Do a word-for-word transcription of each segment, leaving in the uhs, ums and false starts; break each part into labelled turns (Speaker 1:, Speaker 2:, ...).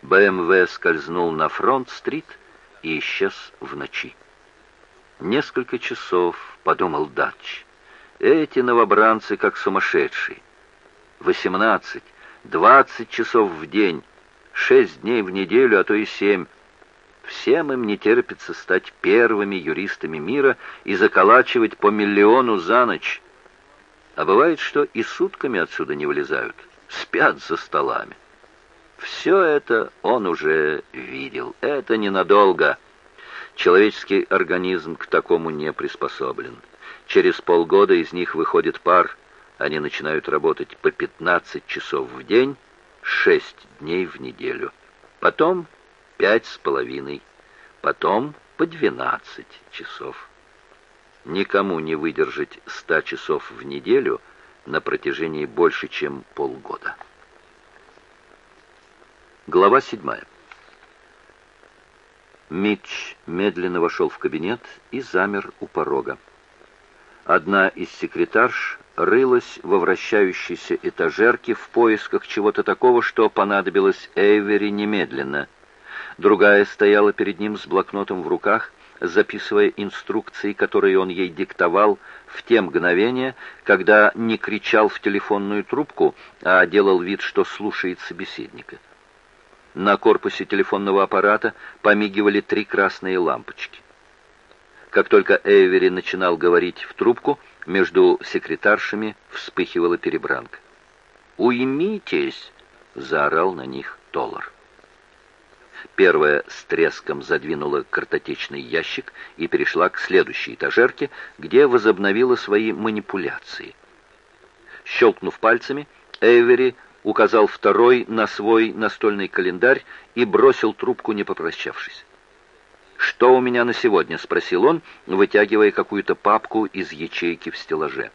Speaker 1: бэ эм вэ скользнул на Фронт-стрит и исчез в ночи. «Несколько часов», — подумал Дач. «Эти новобранцы как сумасшедшие. Восемнадцать, двадцать часов в день, шесть дней в неделю, а то и семь. Всем им не терпится стать первыми юристами мира и заколачивать по миллиону за ночь. А бывает, что и сутками отсюда не вылезают, спят за столами. Все это он уже видел. Это ненадолго. Человеческий организм к такому не приспособлен. Через полгода из них выходит пар. Они начинают работать по пятнадцать часов в день, шесть дней в неделю. Потом пять с половиной. Потом по двенадцать часов. Никому не выдержать ста часов в неделю на протяжении больше, чем полгода. Глава седьмая. Митч медленно вошел в кабинет и замер у порога. Одна из секретарш рылась во вращающейся этажерке в поисках чего-то такого, что понадобилось Эйвери немедленно. Другая стояла перед ним с блокнотом в руках, записывая инструкции, которые он ей диктовал в те мгновения, когда не кричал в телефонную трубку, а делал вид, что слушает собеседника. На корпусе телефонного аппарата помигивали три красные лампочки. Как только Эйвери начинал говорить в трубку, между секретаршами вспыхивала перебранка. «Уймитесь!» — заорал на них Толлар. Первая с треском задвинула картотечный ящик и перешла к следующей этажерке, где возобновила свои манипуляции. Щелкнув пальцами, Эйвери указал второй на свой настольный календарь и бросил трубку, не попрощавшись. «Что у меня на сегодня?» — спросил он, вытягивая какую-то папку из ячейки в стеллаже.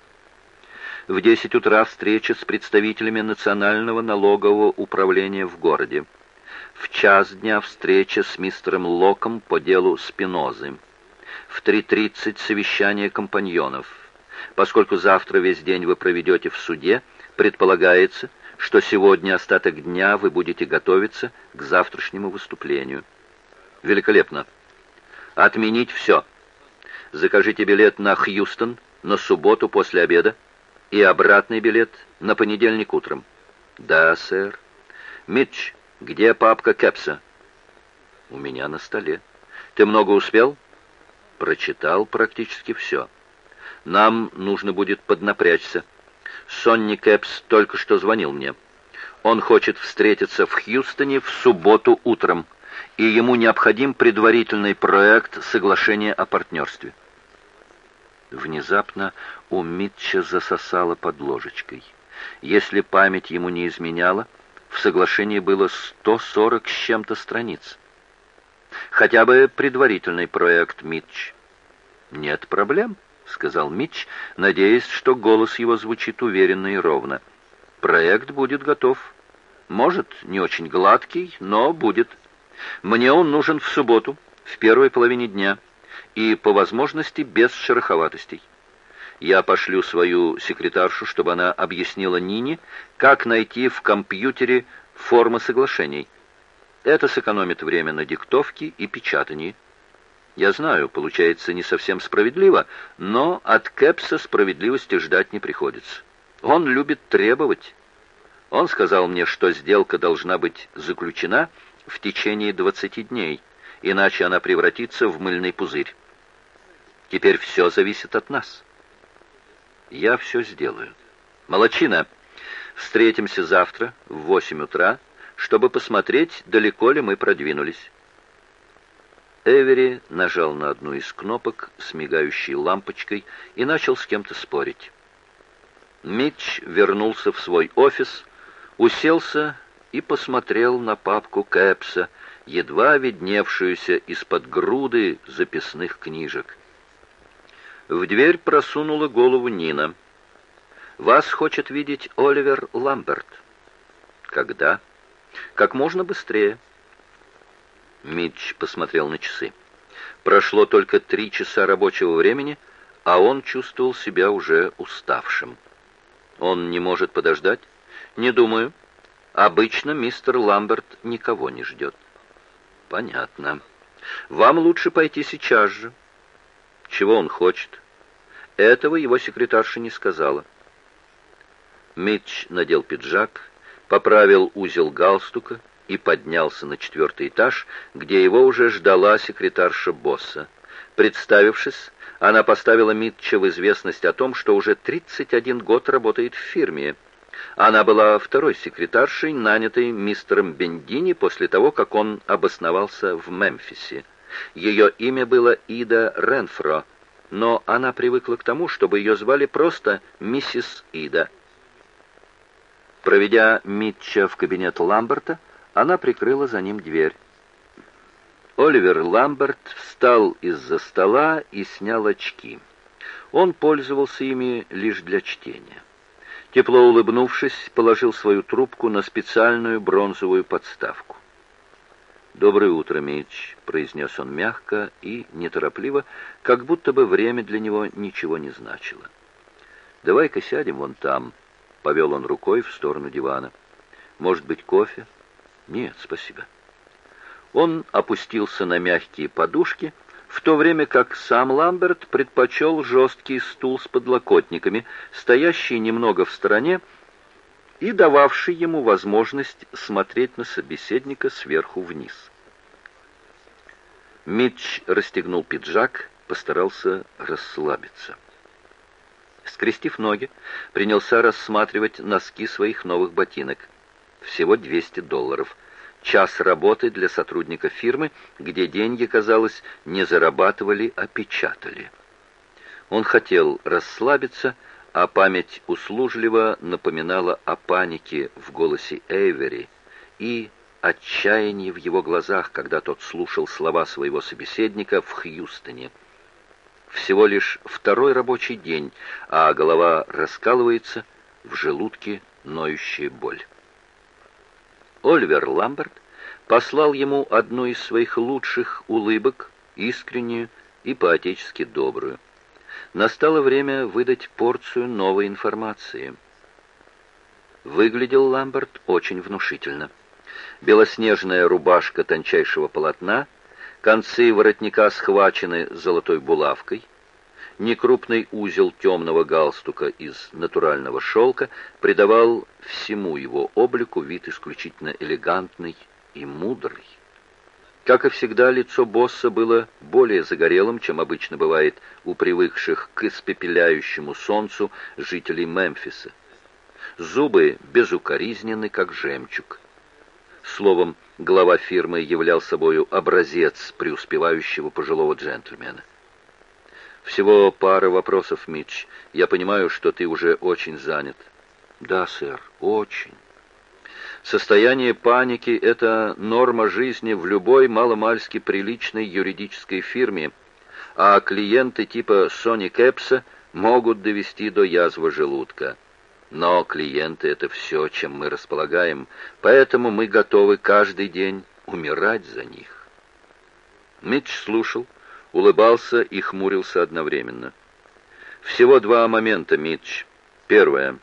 Speaker 1: В десять утра встреча с представителями Национального налогового управления в городе. В час дня встреча с мистером Локом по делу Спинозы. В три тридцать совещание компаньонов. Поскольку завтра весь день вы проведете в суде, предполагается, что сегодня остаток дня вы будете готовиться к завтрашнему выступлению. Великолепно. Отменить все. Закажите билет на Хьюстон на субботу после обеда и обратный билет на понедельник утром. Да, сэр. Митч, где папка Кэпса? У меня на столе. Ты много успел? Прочитал практически все. Нам нужно будет поднапрячься. Сонни Кэпс только что звонил мне. Он хочет встретиться в Хьюстоне в субботу утром, и ему необходим предварительный проект соглашения о партнерстве. Внезапно у Митча засосало под ложечкой. Если память ему не изменяла, в соглашении было сто сорок с чем-то страниц. Хотя бы предварительный проект, Митч. Нет проблем, — сказал Митч, надеясь, что голос его звучит уверенно и ровно. «Проект будет готов. Может, не очень гладкий, но будет. Мне он нужен в субботу, в первой половине дня, и, по возможности, без шероховатостей. Я пошлю свою секретаршу, чтобы она объяснила Нине, как найти в компьютере формы соглашений. Это сэкономит время на диктовке и печатании. Я знаю, получается не совсем справедливо, но от Кэпса справедливости ждать не приходится. Он любит требовать. Он сказал мне, что сделка должна быть заключена в течение двадцати дней, иначе она превратится в мыльный пузырь. Теперь все зависит от нас. Я все сделаю. Молодчина. Встретимся завтра в восемь утра, чтобы посмотреть, далеко ли мы продвинулись. Эвери нажал на одну из кнопок с мигающей лампочкой и начал с кем-то спорить. Митч вернулся в свой офис, уселся и посмотрел на папку Кэпса, едва видневшуюся из-под груды записных книжек. В дверь просунула голову Нина. «Вас хочет видеть Оливер Ламберт». «Когда?» «Как можно быстрее». Митч посмотрел на часы. Прошло только три часа рабочего времени, а он чувствовал себя уже уставшим. Он не может подождать? Не думаю. Обычно мистер Ламберт никого не ждет. Понятно. Вам лучше пойти сейчас же. Чего он хочет? Этого его секретарша не сказала. Митч надел пиджак, поправил узел галстука и поднялся на четвертый этаж, где его уже ждала секретарша босса. Представившись, она поставила Митча в известность о том, что уже тридцать один год работает в фирме. Она была второй секретаршей, нанятой мистером Бендини после того, как он обосновался в Мемфисе. Ее имя было Ида Ренфро, но она привыкла к тому, чтобы ее звали просто миссис Ида. Проведя Митча в кабинет Ламберта, она прикрыла за ним дверь. Оливер Ламберт встал из-за стола и снял очки. Он пользовался ими лишь для чтения. Тепло улыбнувшись, положил свою трубку на специальную бронзовую подставку. «Доброе утро, Митч», — произнес он мягко и неторопливо, как будто бы время для него ничего не значило. «Давай-ка сядем вон там», — повел он рукой в сторону дивана. «Может быть, кофе?» «Нет, спасибо». Он опустился на мягкие подушки, в то время как сам Ламберт предпочел жесткий стул с подлокотниками, стоящий немного в стороне и дававший ему возможность смотреть на собеседника сверху вниз. Митч расстегнул пиджак, постарался расслабиться. Скрестив ноги, принялся рассматривать носки своих новых ботинок. Всего двести долларов. Час работы для сотрудника фирмы, где деньги, казалось, не зарабатывали, а печатали. Он хотел расслабиться, а память услужливо напоминала о панике в голосе Эйвери и отчаянии в его глазах, когда тот слушал слова своего собеседника в Хьюстоне. Всего лишь второй рабочий день, а голова раскалывается, в желудке ноющая боль. Оливер Ламберт послал ему одну из своих лучших улыбок, искреннюю и по-отечески добрую. Настало время выдать порцию новой информации. Выглядел Ламберт очень внушительно. Белоснежная рубашка тончайшего полотна, концы воротника схвачены золотой булавкой, некрупный узел темного галстука из натурального шелка придавал всему его облику вид исключительно элегантный и мудрый. Как и всегда, лицо босса было более загорелым, чем обычно бывает у привыкших к испепеляющему солнцу жителей Мемфиса. Зубы безукоризненны, как жемчуг. Словом, глава фирмы являл собою образец преуспевающего пожилого джентльмена. «Всего пара вопросов, Митч. Я понимаю, что ты уже очень занят». «Да, сэр, очень». Состояние паники – это норма жизни в любой маломальски приличной юридической фирме, а клиенты типа Сони Кэпса могут довести до язвы желудка. Но клиенты – это все, чем мы располагаем, поэтому мы готовы каждый день умирать за них. Митч слушал, улыбался и хмурился одновременно. «Всего два момента, Митч. Первое.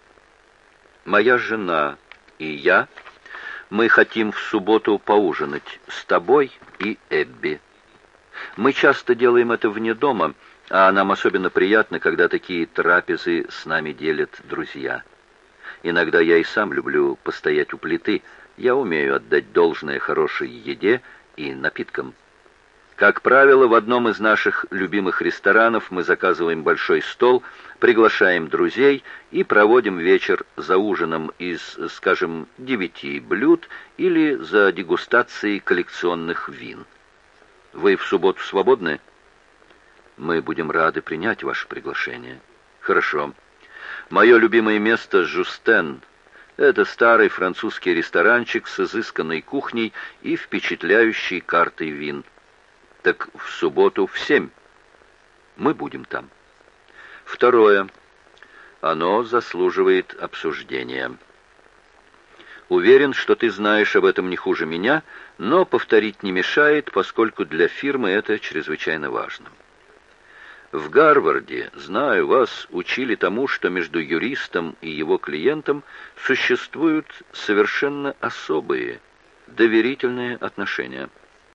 Speaker 1: Моя жена и я, мы хотим в субботу поужинать с тобой и Эбби. Мы часто делаем это вне дома, а нам особенно приятно, когда такие трапезы с нами делят друзья. Иногда я и сам люблю постоять у плиты, я умею отдать должное хорошей еде и напиткам. Как правило, в одном из наших любимых ресторанов мы заказываем большой стол, приглашаем друзей и проводим вечер за ужином из, скажем, девяти блюд или за дегустацией коллекционных вин. Вы в субботу свободны? Мы будем рады принять ваше приглашение. Хорошо. Мое любимое место — Жустен. Это старый французский ресторанчик с изысканной кухней и впечатляющей картой вин. Так в субботу в семь. Мы будем там. Второе. Оно заслуживает обсуждения. Уверен, что ты знаешь об этом не хуже меня, но повторить не мешает, поскольку для фирмы это чрезвычайно важно. В Гарварде, знаю, вас учили тому, что между юристом и его клиентом существуют совершенно особые, доверительные отношения.